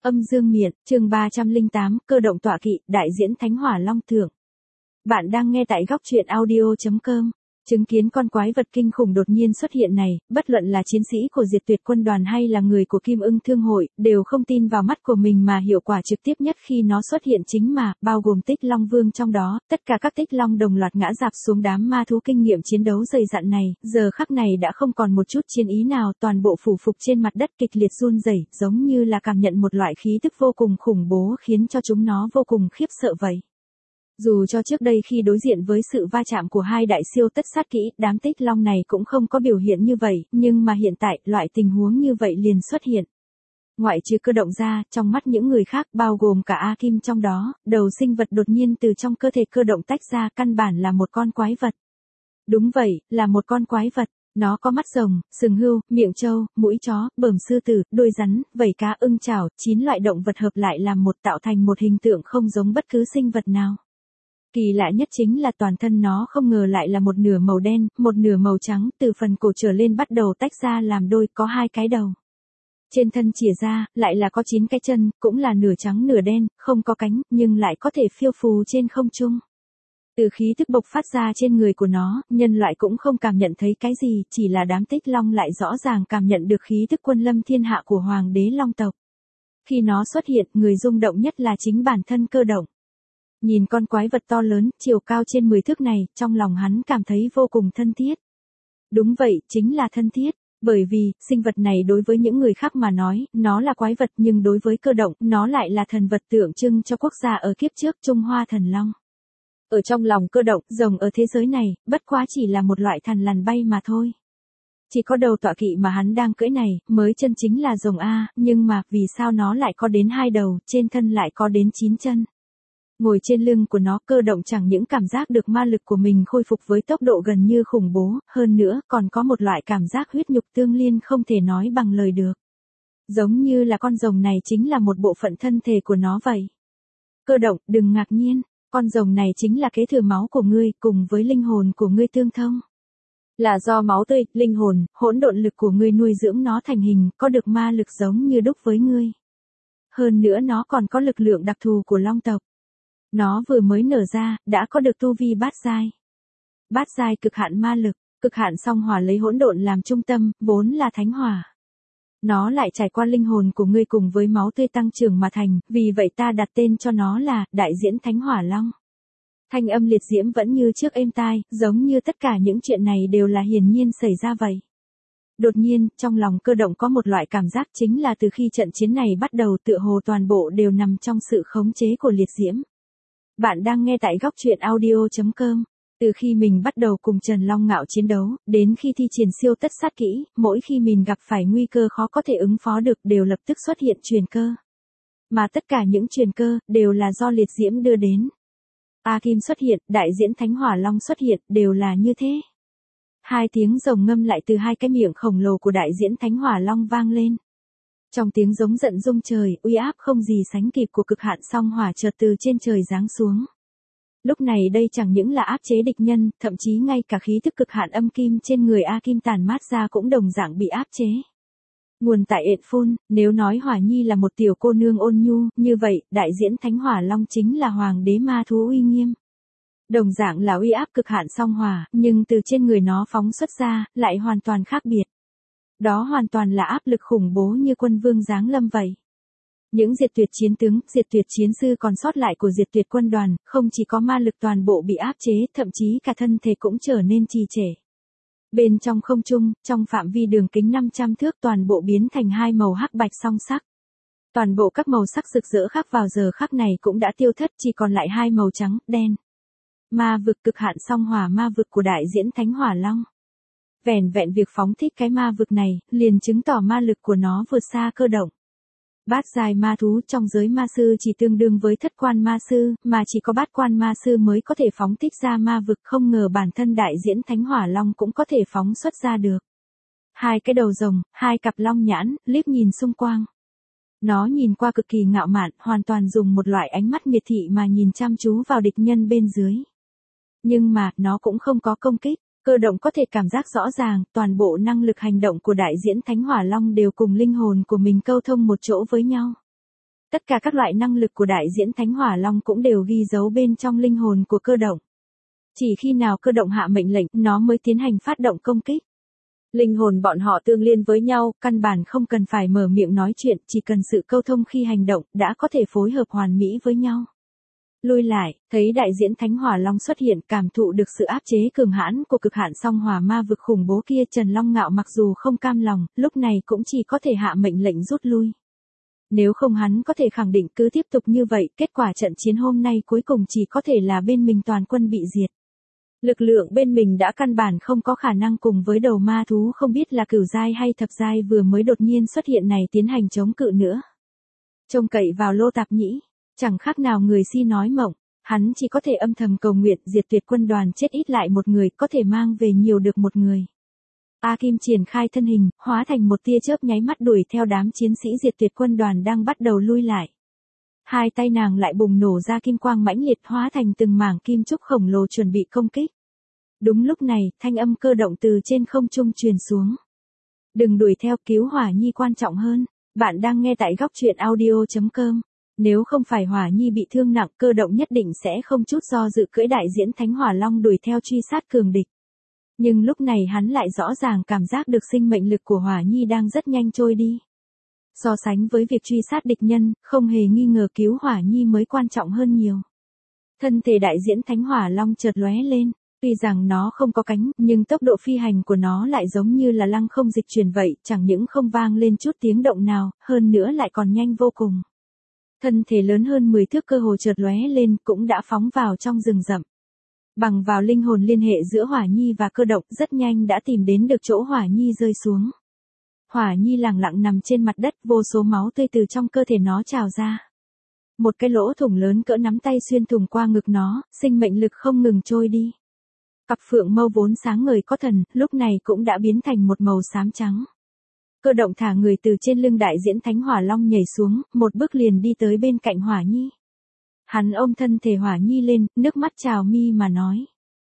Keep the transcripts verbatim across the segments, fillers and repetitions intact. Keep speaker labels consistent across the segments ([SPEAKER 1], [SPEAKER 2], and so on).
[SPEAKER 1] Âm dương miện, chương ba trăm lẻ tám, cơ động tọa kỵ, đại diễn Thánh Hỏa Long Thượng. Bạn đang nghe tại góc truyện audio chấm com. Chứng kiến con quái vật kinh khủng đột nhiên xuất hiện này, bất luận là chiến sĩ của Diệt Tuyệt Quân đoàn hay là người của Kim Ưng Thương hội, đều không tin vào mắt của mình mà hiệu quả trực tiếp nhất khi nó xuất hiện chính mà, bao gồm Tích Long Vương trong đó, tất cả các Tích Long đồng loạt ngã rạp xuống đám ma thú kinh nghiệm chiến đấu dày dặn này, giờ khắc này đã không còn một chút chiến ý nào, toàn bộ phủ phục trên mặt đất kịch liệt run rẩy, giống như là cảm nhận một loại khí tức vô cùng khủng bố khiến cho chúng nó vô cùng khiếp sợ vậy. Dù cho trước đây khi đối diện với sự va chạm của hai đại siêu tất sát kỹ, đám Tích Long này cũng không có biểu hiện như vậy, nhưng mà hiện tại, loại tình huống như vậy liền xuất hiện. Ngoại trừ cơ động ra, trong mắt những người khác bao gồm cả A Kim trong đó, đầu sinh vật đột nhiên từ trong cơ thể cơ động tách ra căn bản là một con quái vật. Đúng vậy, là một con quái vật. Nó có mắt rồng, sừng hươu, miệng trâu, mũi chó, bờm sư tử, đuôi rắn, vảy cá, ưng chảo, chín loại động vật hợp lại làm một tạo thành một hình tượng không giống bất cứ sinh vật nào. Kỳ lạ nhất chính là toàn thân nó không ngờ lại là một nửa màu đen, một nửa màu trắng, từ phần cổ trở lên bắt đầu tách ra làm đôi, có hai cái đầu. Trên thân chìa ra, lại là có chín cái chân, cũng là nửa trắng nửa đen, không có cánh, nhưng lại có thể phiêu phù trên không trung. Từ khí tức bộc phát ra trên người của nó, nhân loại cũng không cảm nhận thấy cái gì, chỉ là đám Tích Long lại rõ ràng cảm nhận được khí tức quân lâm thiên hạ của Hoàng đế Long tộc. Khi nó xuất hiện, người rung động nhất là chính bản thân Cơ động. Nhìn con quái vật to lớn, chiều cao trên mười thước này, trong lòng hắn cảm thấy vô cùng thân thiết. Đúng vậy, chính là thân thiết, bởi vì, sinh vật này đối với những người khác mà nói, nó là quái vật nhưng đối với Cơ động, nó lại là thần vật tượng trưng cho quốc gia ở kiếp trước Trung Hoa Thần Long. Ở trong lòng Cơ động, rồng ở thế giới này, bất quá chỉ là một loại thằn lằn bay mà thôi. Chỉ có đầu tọa kỵ mà hắn đang cưỡi này, mới chân chính là rồng A, nhưng mà, vì sao nó lại có đến hai đầu, trên thân lại có đến chín chân. Ngồi trên lưng của nó, Cơ động chẳng những cảm giác được ma lực của mình khôi phục với tốc độ gần như khủng bố, hơn nữa còn có một loại cảm giác huyết nhục tương liên không thể nói bằng lời được. Giống như là con rồng này chính là một bộ phận thân thể của nó vậy. Cơ động, đừng ngạc nhiên, con rồng này chính là kế thừa máu của ngươi cùng với linh hồn của ngươi tương thông. Là do máu tươi, linh hồn, hỗn độn lực của ngươi nuôi dưỡng nó thành hình, có được ma lực giống như đúc với ngươi. Hơn nữa nó còn có lực lượng đặc thù của Long tộc. Nó vừa mới nở ra, đã có được tu vi bát giai. Bát giai cực hạn ma lực, cực hạn song hỏa lấy hỗn độn làm trung tâm, vốn là thánh hỏa. Nó lại trải qua linh hồn của ngươi cùng với máu tươi tăng trưởng mà thành, vì vậy ta đặt tên cho nó là Đại diễn Thánh Hỏa Long. Thanh âm liệt diễm vẫn như trước êm tai, giống như tất cả những chuyện này đều là hiển nhiên xảy ra vậy. Đột nhiên, trong lòng Cơ động có một loại cảm giác chính là từ khi trận chiến này bắt đầu tựa hồ toàn bộ đều nằm trong sự khống chế của liệt diễm. Bạn đang nghe tại góc truyện audio chấm com. Từ khi mình bắt đầu cùng Trần Long Ngạo chiến đấu, đến khi thi triển siêu tất sát kỹ, mỗi khi mình gặp phải nguy cơ khó có thể ứng phó được đều lập tức xuất hiện truyền cơ. Mà tất cả những truyền cơ, đều là do liệt diễm đưa đến. A Kim xuất hiện, đại diễn Thánh Hỏa Long xuất hiện, đều là như thế. Hai tiếng rồng ngâm lại từ hai cái miệng khổng lồ của đại diễn Thánh Hỏa Long vang lên. Trong tiếng giống giận rung trời, uy áp không gì sánh kịp của cực hạn song hỏa chợt từ trên trời giáng xuống. Lúc này đây chẳng những là áp chế địch nhân, thậm chí ngay cả khí thức cực hạn âm kim trên người A Kim tản mát ra cũng đồng dạng bị áp chế. Nguồn tại ệt phun, nếu nói Hỏa Nhi là một tiểu cô nương ôn nhu, như vậy, đại diễn Thánh Hỏa Long chính là hoàng đế ma thú uy nghiêm. Đồng dạng là uy áp cực hạn song hỏa, nhưng từ trên người nó phóng xuất ra, lại hoàn toàn khác biệt. Đó hoàn toàn là áp lực khủng bố như quân vương giáng lâm vậy. Những diệt tuyệt chiến tướng, diệt tuyệt chiến sư còn sót lại của diệt tuyệt quân đoàn, không chỉ có ma lực toàn bộ bị áp chế, thậm chí cả thân thể cũng trở nên trì trệ. Bên trong không trung, trong phạm vi đường kính năm trăm thước toàn bộ biến thành hai màu hắc bạch song sắc. Toàn bộ các màu sắc rực rỡ khác vào giờ khắc này cũng đã tiêu thất, chỉ còn lại hai màu trắng, đen. Ma vực cực hạn song hỏa ma vực của đại diễn Thánh Hỏa Long. Vẻn vẹn việc phóng thích cái ma vực này, liền chứng tỏ ma lực của nó vượt xa Cơ động. Bát giai ma thú trong giới ma sư chỉ tương đương với thất quan ma sư, mà chỉ có bát quan ma sư mới có thể phóng thích ra ma vực, không ngờ bản thân đại diễn Thánh Hỏa Long cũng có thể phóng xuất ra được. Hai cái đầu rồng, hai cặp long nhãn, liếc nhìn xung quanh. Nó nhìn qua cực kỳ ngạo mạn, hoàn toàn dùng một loại ánh mắt miệt thị mà nhìn chăm chú vào địch nhân bên dưới. Nhưng mà, nó cũng không có công kích. Cơ động có thể cảm giác rõ ràng, toàn bộ năng lực hành động của đại diễn Thánh Hỏa Long đều cùng linh hồn của mình câu thông một chỗ với nhau. Tất cả các loại năng lực của đại diễn Thánh Hỏa Long cũng đều ghi dấu bên trong linh hồn của cơ động. Chỉ khi nào cơ động hạ mệnh lệnh, nó mới tiến hành phát động công kích. Linh hồn bọn họ tương liên với nhau, căn bản không cần phải mở miệng nói chuyện, chỉ cần sự câu thông khi hành động, đã có thể phối hợp hoàn mỹ với nhau. Lui lại, thấy đại diễn Thánh Hỏa Long xuất hiện, cảm thụ được sự áp chế cường hãn của cực hạn song hỏa ma vực khủng bố kia, Trần Long Ngạo mặc dù không cam lòng, lúc này cũng chỉ có thể hạ mệnh lệnh rút lui. Nếu không hắn có thể khẳng định cứ tiếp tục như vậy, kết quả trận chiến hôm nay cuối cùng chỉ có thể là bên mình toàn quân bị diệt. Lực lượng bên mình đã căn bản không có khả năng cùng với đầu ma thú không biết là cửu giai hay thập giai vừa mới đột nhiên xuất hiện này tiến hành chống cự nữa. Trông cậy vào Lô Tạp Nhĩ, chẳng khác nào người si nói mộng, hắn chỉ có thể âm thầm cầu nguyện diệt tuyệt quân đoàn chết ít lại một người, có thể mang về nhiều được một người. A Kim triển khai thân hình, hóa thành một tia chớp nháy mắt đuổi theo đám chiến sĩ diệt tuyệt quân đoàn đang bắt đầu lui lại. Hai tay nàng lại bùng nổ ra kim quang mãnh liệt hóa thành từng mảng kim trúc khổng lồ chuẩn bị công kích. Đúng lúc này, thanh âm cơ động từ trên không trung truyền xuống. Đừng đuổi theo, cứu Hỏa Nhi quan trọng hơn. Bạn đang nghe tại góc truyện audio chấm com. Nếu không phải Hỏa Nhi bị thương nặng, cơ động nhất định sẽ không chút do dự cưỡi đại diễn Thánh Hỏa Long đuổi theo truy sát cường địch. Nhưng lúc này hắn lại rõ ràng cảm giác được sinh mệnh lực của Hỏa Nhi đang rất nhanh trôi đi. So sánh với việc truy sát địch nhân, không hề nghi ngờ cứu Hỏa Nhi mới quan trọng hơn nhiều. Thân thể đại diễn Thánh Hỏa Long chợt lóe lên, tuy rằng nó không có cánh, nhưng tốc độ phi hành của nó lại giống như là lăng không dịch chuyển vậy, chẳng những không vang lên chút tiếng động nào, hơn nữa lại còn nhanh vô cùng. Thân thể lớn hơn mười thước cơ hồ chợt lóe lên cũng đã phóng vào trong rừng rậm. Bằng vào linh hồn liên hệ giữa Hỏa Nhi và cơ động, rất nhanh đã tìm đến được chỗ Hỏa Nhi rơi xuống. Hỏa Nhi lẳng lặng nằm trên mặt đất, vô số máu tươi từ trong cơ thể nó trào ra. Một cái lỗ thủng lớn cỡ nắm tay xuyên thủng qua ngực nó, sinh mệnh lực không ngừng trôi đi. Cặp phượng mâu vốn sáng ngời có thần, lúc này cũng đã biến thành một màu xám trắng. Cơ động thả người từ trên lưng đại diễn Thánh Hỏa Long nhảy xuống, một bước liền đi tới bên cạnh Hỏa Nhi. Hắn ôm thân thể Hỏa Nhi lên, nước mắt trào mi mà nói.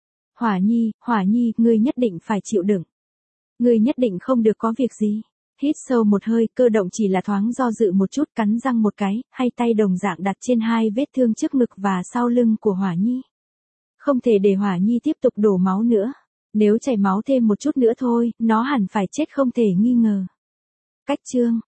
[SPEAKER 1] Hỏa Nhi, Hỏa Nhi, ngươi nhất định phải chịu đựng. Ngươi nhất định không được có việc gì. Hít sâu một hơi, cơ động chỉ là thoáng do dự một chút, cắn răng một cái, hai tay đồng dạng đặt trên hai vết thương trước ngực và sau lưng của Hỏa Nhi. Không thể để Hỏa Nhi tiếp tục đổ máu nữa. Nếu chảy máu thêm một chút nữa thôi, nó hẳn phải chết không thể nghi ngờ. Cách chương